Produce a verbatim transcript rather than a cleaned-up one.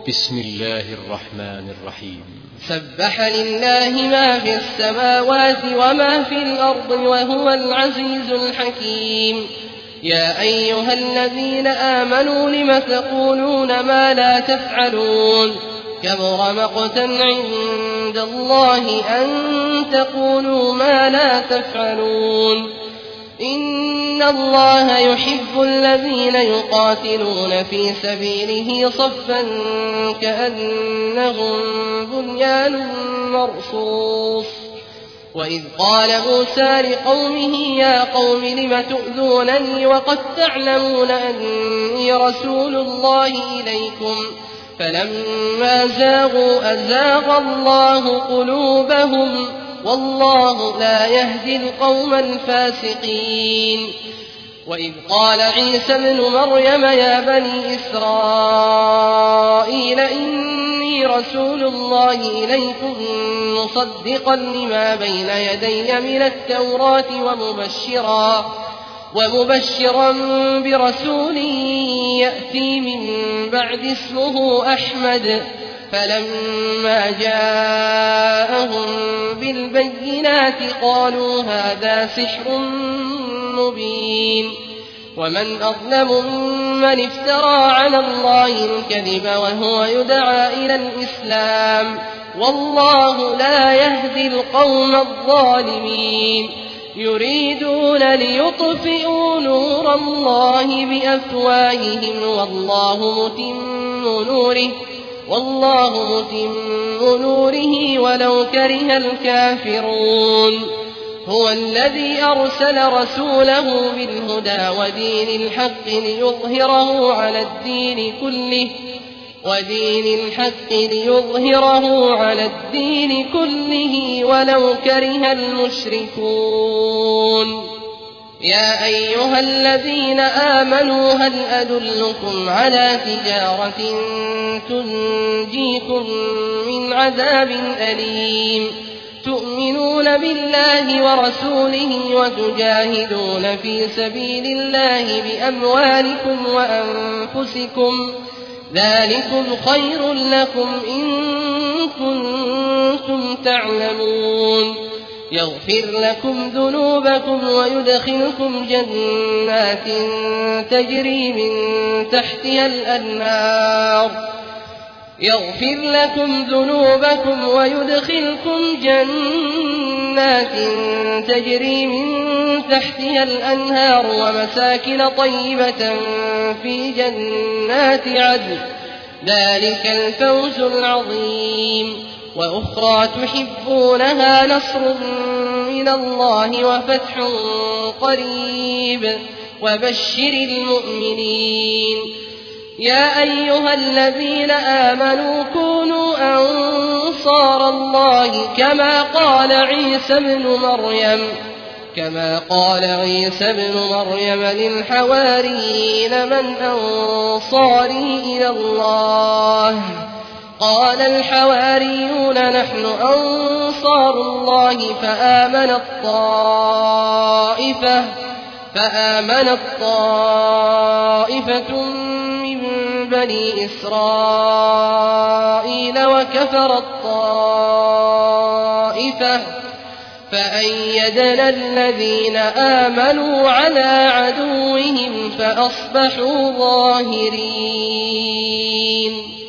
بسم الله الرحمن الرحيم. سبح لله ما في السماوات وما في الأرض وهو العزيز الحكيم. يا أيها الذين آمنوا لم تقولون ما لا تفعلون كبر مقتا عند الله أن تقولوا ما لا تفعلون. إن الله يحب الذين يقاتلون في سبيله صفا كأنهم بنيان مرصوص. وإذ قال موسى لقومه يا قوم لم تؤذونني وقد تعلمون أني رسول الله إليكم فلما زاغوا أزاغ الله قلوبهم والله لا يهدي القوم الفاسقين. وإذ قال عيسى ابن مريم يا بني إسرائيل إني رسول الله إليكم مصدقا لما بين يدي من التوراة ومبشرا ومبشرا برسول يأتي من بعد اسمه أحمد. فلما جاءهم بالبينات قالوا هذا سحر مبين. ومن أظلم ممن افترى على الله الكذب وهو يدعى إلى الإسلام والله لا يهدي القوم الظالمين. يريدون ليطفئوا نور الله بأفواههم والله متم نوره والله متم نوره ولو كره الكافرون. هو الذي أرسل رسوله بالهدى ودين الحق ليظهره على الدين كله ودين الحق ليظهره على الدين كله ولو كره المشركون. يا أيها الذين آمنوا هل أدلكم على تجارة تنجيكم من عذاب أليم تؤمنون بالله ورسوله وتجاهدون في سبيل الله بأموالكم وأنفسكم ذلكم خير لكم إن كنتم تعلمون. يغفر لكم ذنوبكم ويدخلكم جنات تجري من تحتها الأنهار يغفر لكم ذنوبكم ويدخلكم جنات تجري من تحتها الأنهار ومساكن طيبة في جنات عدن ذلك الفوز العظيم. وأخرى تحبونها نصر من الله وفتح قريب وبشر المؤمنين. يا أيها الذين آمنوا كونوا أنصار الله كما قال عيسى ابن مريم كما قال عيسى ابن مريم للحواريين من أنصاري إلى الله قال الحواريون نحن أنصار الله فآمنت طائفة فآمنت طائفة من بني إسرائيل وكفرت طائفة فأيدنا الذين آمنوا على عدوهم فأصبحوا ظاهرين.